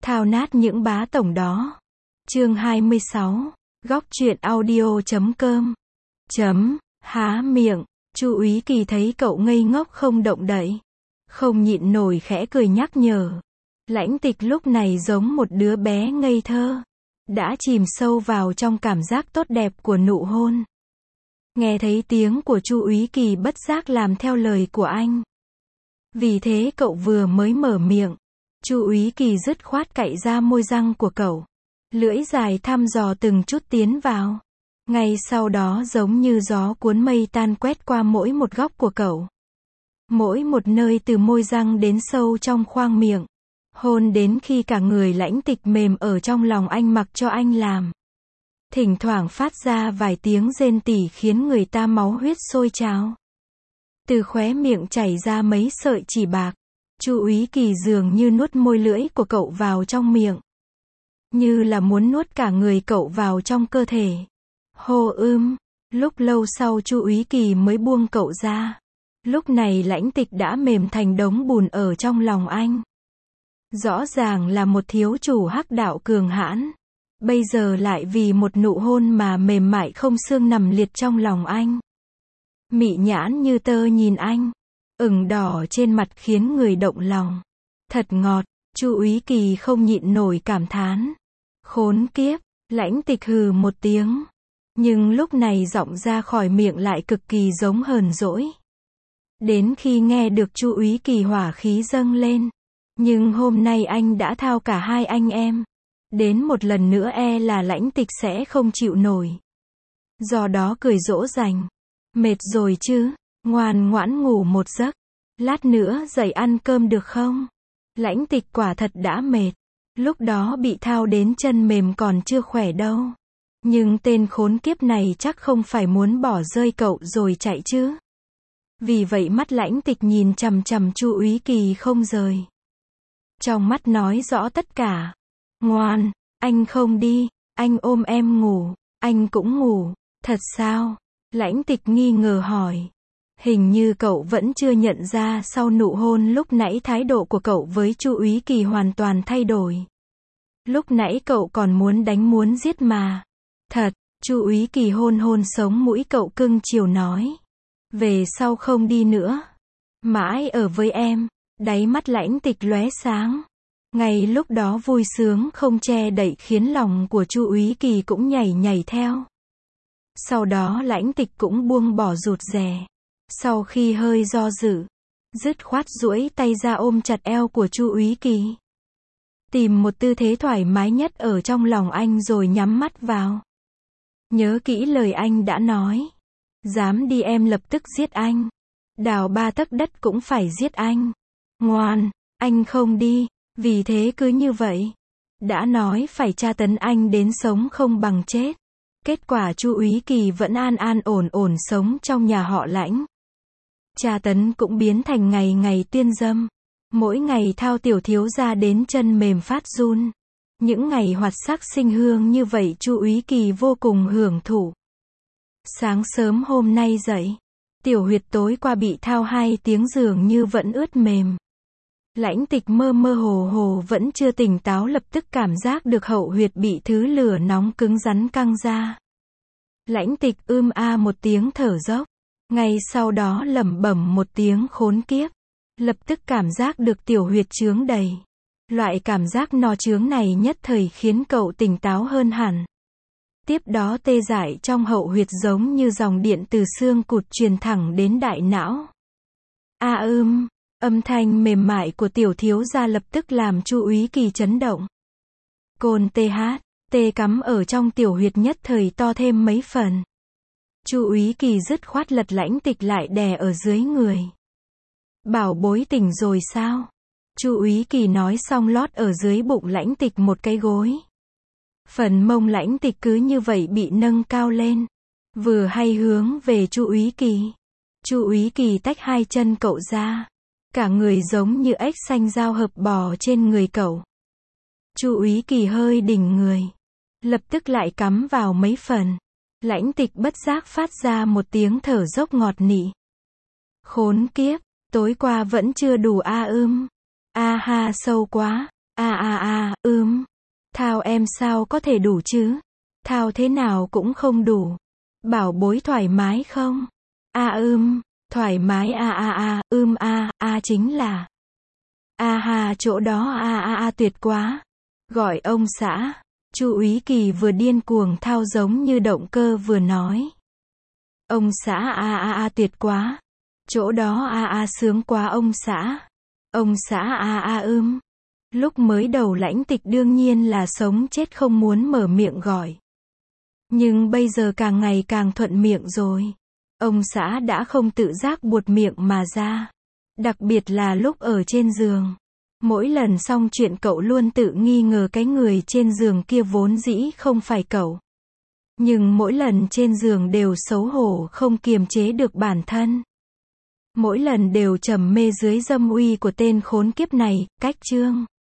thao nát những bá tổng đó. Chương 26, góc truyện audio.com. Há miệng, Chu Úy Kỳ thấy cậu ngây ngốc không động đậy, không nhịn nổi khẽ cười nhắc nhở. Lãnh Tịch lúc này giống một đứa bé ngây thơ, đã chìm sâu vào trong cảm giác tốt đẹp của nụ hôn. Nghe thấy tiếng của Chu Úy Kỳ bất giác làm theo lời của anh. Vì thế cậu vừa mới mở miệng, Chu Úy Kỳ dứt khoát cạy ra môi răng của cậu. Lưỡi dài thăm dò từng chút tiến vào. Ngay sau đó giống như gió cuốn mây tan quét qua mỗi một góc của cậu. Mỗi một nơi từ môi răng đến sâu trong khoang miệng. Hôn đến khi cả người Lãnh Tịch mềm ở trong lòng anh mặc cho anh làm. Thỉnh thoảng phát ra vài tiếng rên tỉ khiến người ta máu huyết sôi trào. Từ khóe miệng chảy ra mấy sợi chỉ bạc. Chu Úy Kỳ dường như nuốt môi lưỡi của cậu vào trong miệng. Như là muốn nuốt cả người cậu vào trong cơ thể. Hô lúc lâu sau Chu Úy Kỳ mới buông cậu ra. Lúc này Lãnh Tịch đã mềm thành đống bùn ở trong lòng anh. Rõ ràng là một thiếu chủ hắc đạo cường hãn. Bây giờ lại vì một nụ hôn mà mềm mại không xương nằm liệt trong lòng anh. Mị nhãn như tơ nhìn anh, ửng đỏ trên mặt khiến người động lòng. Thật ngọt, Chu Úy Kỳ không nhịn nổi cảm thán. Khốn kiếp, Lãnh Tịch hừ một tiếng. Nhưng lúc này giọng ra khỏi miệng lại cực kỳ giống hờn dỗi. Đến khi nghe được Chu Úy Kỳ hỏa khí dâng lên. Nhưng hôm nay anh đã thao cả hai anh em. Đến một lần nữa e là Lãnh Tịch sẽ không chịu nổi. Do đó cười dỗ dành. Mệt rồi chứ, ngoan ngoãn ngủ một giấc. Lát nữa dậy ăn cơm được không? Lãnh Tịch quả thật đã mệt. Lúc đó bị thao đến chân mềm còn chưa khỏe đâu. Nhưng tên khốn kiếp này chắc không phải muốn bỏ rơi cậu rồi chạy chứ. Vì vậy mắt Lãnh Tịch nhìn chằm chằm Chu Úy Kỳ không rời. Trong mắt nói rõ tất cả. Ngoan, anh không đi, anh ôm em ngủ, anh cũng ngủ. Thật sao? Lãnh Tịch nghi ngờ hỏi. Hình như cậu vẫn chưa nhận ra sau nụ hôn lúc nãy thái độ của cậu với Chu Úy Kỳ hoàn toàn thay đổi. Lúc nãy cậu còn muốn đánh muốn giết mà. Thật, Chu Úy Kỳ hôn sống mũi cậu cưng chiều nói. Về sau không đi nữa. Mãi ở với em. Đáy mắt Lãnh Tịch lóe sáng. Ngay lúc đó vui sướng không che đậy khiến lòng của Chu Úy Kỳ cũng nhảy theo. Sau đó Lãnh Tịch cũng buông bỏ rụt rè. Sau khi hơi do dự, dứt khoát duỗi tay ra ôm chặt eo của Chu Úy Kỳ. Tìm một tư thế thoải mái nhất ở trong lòng anh rồi nhắm mắt vào. Nhớ kỹ lời anh đã nói. Dám đi em lập tức giết anh. Đào 3 tấc đất cũng phải giết anh. Ngoan, anh không đi. Vì thế cứ như vậy. Đã nói phải tra tấn anh đến sống không bằng chết. Kết quả Chu Úy Kỳ vẫn an ổn sống trong nhà họ Lãnh. Tra tấn cũng biến thành ngày ngày tuyên dâm. Mỗi ngày thao tiểu thiếu gia đến chân mềm phát run. Những ngày hoạt sắc sinh hương như vậy Chu Úy Kỳ vô cùng hưởng thụ. Sáng sớm hôm nay dậy, tiểu huyệt tối qua bị thao 2 tiếng dường như vẫn ướt mềm. Lãnh Tịch mơ hồ vẫn chưa tỉnh táo lập tức cảm giác được hậu huyệt bị thứ lửa nóng cứng rắn căng ra. Lãnh Tịch một tiếng thở dốc. Ngay sau đó lẩm bẩm một tiếng khốn kiếp. Lập tức cảm giác được tiểu huyệt chướng đầy. Loại cảm giác no chướng này nhất thời khiến cậu tỉnh táo hơn hẳn. Tiếp đó tê dại trong hậu huyệt giống như dòng điện từ xương cụt truyền thẳng đến đại não. Âm thanh mềm mại của tiểu thiếu gia lập tức làm Chu Úy Kỳ chấn động. Côn tê cắm ở trong tiểu huyệt nhất thời to thêm mấy phần. Chu Úy Kỳ dứt khoát lật Lãnh Tịch lại đè ở dưới người. Bảo bối tỉnh rồi sao? Chu Úy Kỳ nói xong lót ở dưới bụng Lãnh Tịch một cái gối. Phần mông Lãnh Tịch cứ như vậy bị nâng cao lên. Vừa hay hướng về Chu Úy Kỳ. Chu Úy Kỳ tách 2 chân cậu ra. Cả người giống như ếch xanh giao hợp bò trên người cậu. Chu Úy Kỳ hơi đỉnh người. Lập tức lại cắm vào mấy phần. Lãnh Tịch bất giác phát ra một tiếng thở dốc ngọt nị. Khốn kiếp, tối qua vẫn chưa đủ ha sâu quá. Thao em sao có thể đủ chứ? Thao thế nào cũng không đủ. Bảo bối thoải mái không? Thoải mái chính là. Ha chỗ đó tuyệt quá. Gọi ông xã. Chu Úy Kỳ vừa điên cuồng thao giống như động cơ vừa nói. Ông xã tuyệt quá. Chỗ đó sướng quá ông xã. Ông xã Lúc mới đầu Lãnh Tịch đương nhiên là sống chết không muốn mở miệng gọi. Nhưng bây giờ càng ngày càng thuận miệng rồi. Ông xã đã không tự giác buột miệng mà ra. Đặc biệt là lúc ở trên giường. Mỗi lần xong chuyện cậu luôn tự nghi ngờ cái người trên giường kia vốn dĩ không phải cậu. Nhưng mỗi lần trên giường đều xấu hổ không kiềm chế được bản thân. Mỗi lần đều trầm mê dưới dâm uy của tên khốn kiếp này, cách chương.